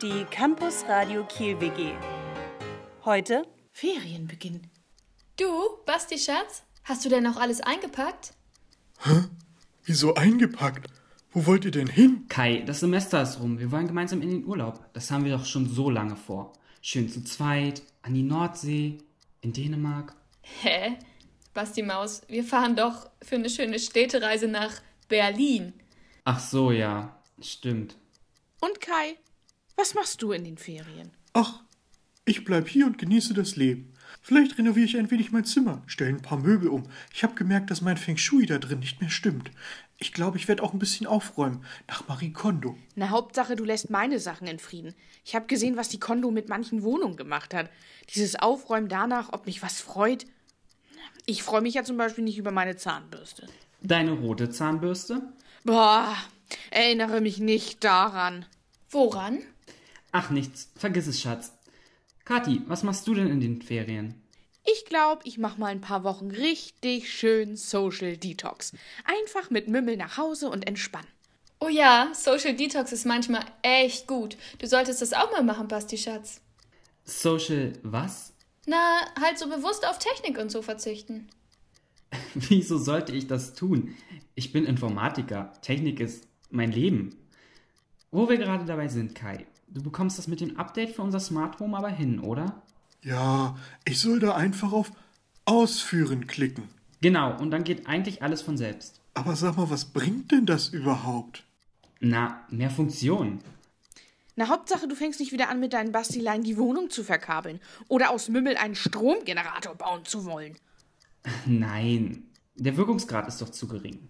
die Campus Radio Kiel WG. Heute Ferienbeginn. Du, Basti Schatz, hast du denn noch alles eingepackt? Hä? Wieso eingepackt? Wo wollt ihr denn hin? Kai, das Semester ist rum. Wir wollen gemeinsam in den Urlaub. Das haben wir doch schon so lange vor. Schön zu zweit, an die Nordsee, in Dänemark. Hä? Basti Maus, wir fahren doch für eine schöne Städtereise nach Berlin. Ach so, ja, stimmt. Und Kai, was machst du in den Ferien? Ach, ich bleib hier und genieße das Leben. Vielleicht renoviere ich ein wenig mein Zimmer, stelle ein paar Möbel um. Ich habe gemerkt, dass mein Feng Shui da drin nicht mehr stimmt. Ich glaube, ich werde auch ein bisschen aufräumen, nach Marie Kondo. Na, Hauptsache, du lässt meine Sachen in Frieden. Ich habe gesehen, was die Kondo mit manchen Wohnungen gemacht hat. Dieses Aufräumen danach, ob mich was freut. Ich freue mich ja zum Beispiel nicht über meine Zahnbürste. Deine rote Zahnbürste? Boah, erinnere mich nicht daran. Woran? Ach, nichts. Vergiss es, Schatz. Kathi, was machst du denn in den Ferien? Ich glaube, ich mache mal ein paar Wochen richtig schön Social Detox. Einfach mit Mümmel nach Hause und entspannen. Oh ja, Social Detox ist manchmal echt gut. Du solltest das auch mal machen, Basti Schatz. Social was? Na, halt so bewusst auf Technik und so verzichten. Wieso sollte ich das tun? Ich bin Informatiker. Technik ist mein Leben. Wo wir gerade dabei sind, Kai. Du bekommst das mit dem Update für unser Smart Home aber hin, oder? Ja, ich soll da einfach auf Ausführen klicken. Genau, und dann geht eigentlich alles von selbst. Aber sag mal, was bringt denn das überhaupt? Na, mehr Funktionen. Na, Hauptsache, du fängst nicht wieder an, mit deinen Bastileien die Wohnung zu verkabeln oder aus Mümmel einen Stromgenerator bauen zu wollen. Nein, der Wirkungsgrad ist doch zu gering.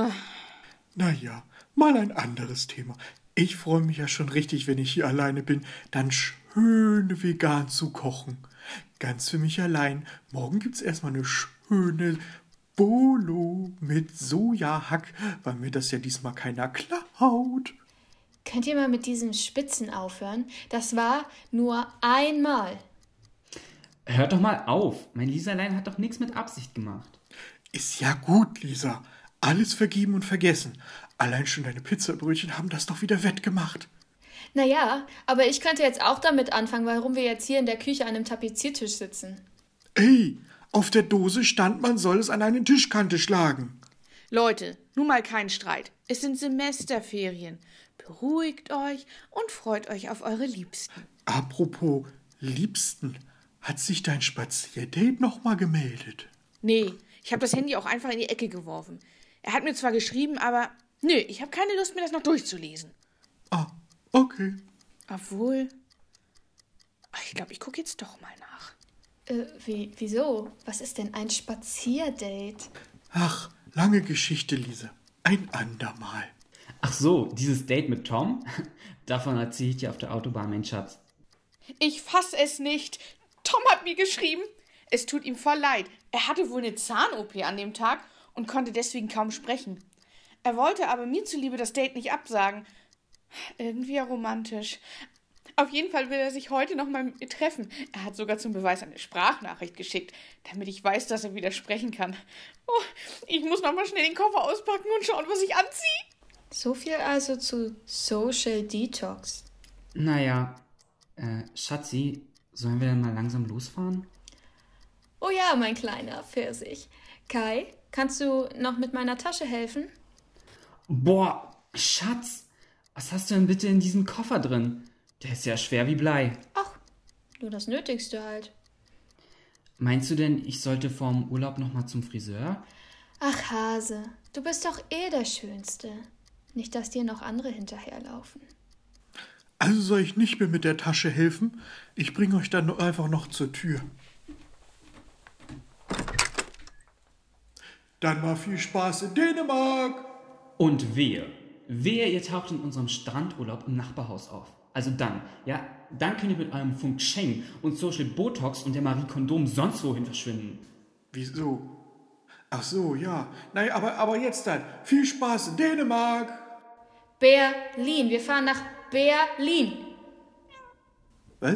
Naja, mal ein anderes Thema. Ich freue mich ja schon richtig, wenn ich hier alleine bin, dann schön vegan zu kochen. Ganz für mich allein. Morgen gibt's erstmal eine schöne Bolo mit Sojahack, weil mir das ja diesmal keiner klaut. Könnt ihr mal mit diesem Spitzen aufhören? Das war nur einmal. Hört doch mal auf. Mein Lisalein hat doch nichts mit Absicht gemacht. Ist ja gut, Lisa. Alles vergeben und vergessen. Allein schon deine Pizzabrötchen haben das doch wieder wettgemacht. Naja, aber ich könnte jetzt auch damit anfangen, warum wir jetzt hier in der Küche an einem Tapeziertisch sitzen. Ey, auf der Dose stand, man soll es an eine Tischkante schlagen. Leute, nun mal kein Streit. Es sind Semesterferien. Beruhigt euch und freut euch auf eure Liebsten. Apropos Liebsten, hat sich dein Spazierdate noch mal gemeldet? Nee, ich habe das Handy auch einfach in die Ecke geworfen. Er hat mir zwar geschrieben, aber nö, ich habe keine Lust, mir das noch durchzulesen. Ah, okay. Obwohl, ich glaube, ich gucke jetzt doch mal nach. Wieso? Was ist denn ein Spazierdate? Ach, lange Geschichte, Lisa. Ein andermal. Ach so, dieses Date mit Tom? Davon erzähle ich dir auf der Autobahn, mein Schatz. Ich fass es nicht. Tom hat mir geschrieben. Es tut ihm voll leid. Er hatte wohl eine Zahn-OP an dem Tag und konnte deswegen kaum sprechen. Er wollte aber mir zuliebe das Date nicht absagen. Irgendwie ja romantisch. Auf jeden Fall will er sich heute noch mal mit mir treffen. Er hat sogar zum Beweis eine Sprachnachricht geschickt, damit ich weiß, dass er wieder sprechen kann. Oh, ich muss noch mal schnell den Koffer auspacken und schauen, was ich anziehe. So viel also zu Social Detox. Naja, Schatzi, sollen wir dann mal langsam losfahren? Oh ja, mein kleiner Pfirsich. Kai, kannst du noch mit meiner Tasche helfen? Boah, Schatz, was hast du denn bitte in diesem Koffer drin? Der ist ja schwer wie Blei. Ach, nur das Nötigste halt. Meinst du denn, ich sollte vorm Urlaub nochmal zum Friseur? Ach Hase, du bist doch eh der Schönste. Nicht, dass dir noch andere hinterherlaufen. Also soll ich nicht mehr mit der Tasche helfen? Ich bringe euch dann einfach noch zur Tür. Dann mal viel Spaß in Dänemark. Und wehe, ihr taucht in unserem Strandurlaub im Nachbarhaus auf. Also dann könnt ihr mit eurem Funk Sheng und Social Botox und der Marie Kondom sonst wohin verschwinden. Wieso? Ach so, ja. Nein, aber jetzt dann. Viel Spaß in Dänemark. Berlin, wir fahren nach Berlin. Was?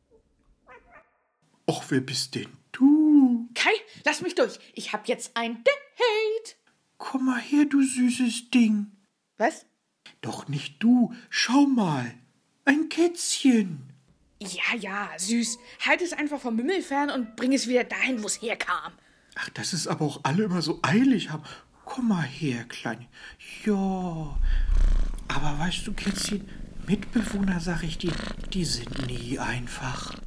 Och, wer bist denn du? Kai, lass mich durch. Ich hab jetzt ein Date. Komm mal her, du süßes Ding. Was? Doch nicht du. Schau mal. ein Kätzchen. Ja, süß. Halt es einfach vom Mümmel fern und bring es wieder dahin, wo es herkam. Ach, dass es aber auch alle immer so eilig haben. Komm mal her, Kleine. Ja, aber weißt du, Kätzchen, Mitbewohner, sag ich dir, die sind nie einfach.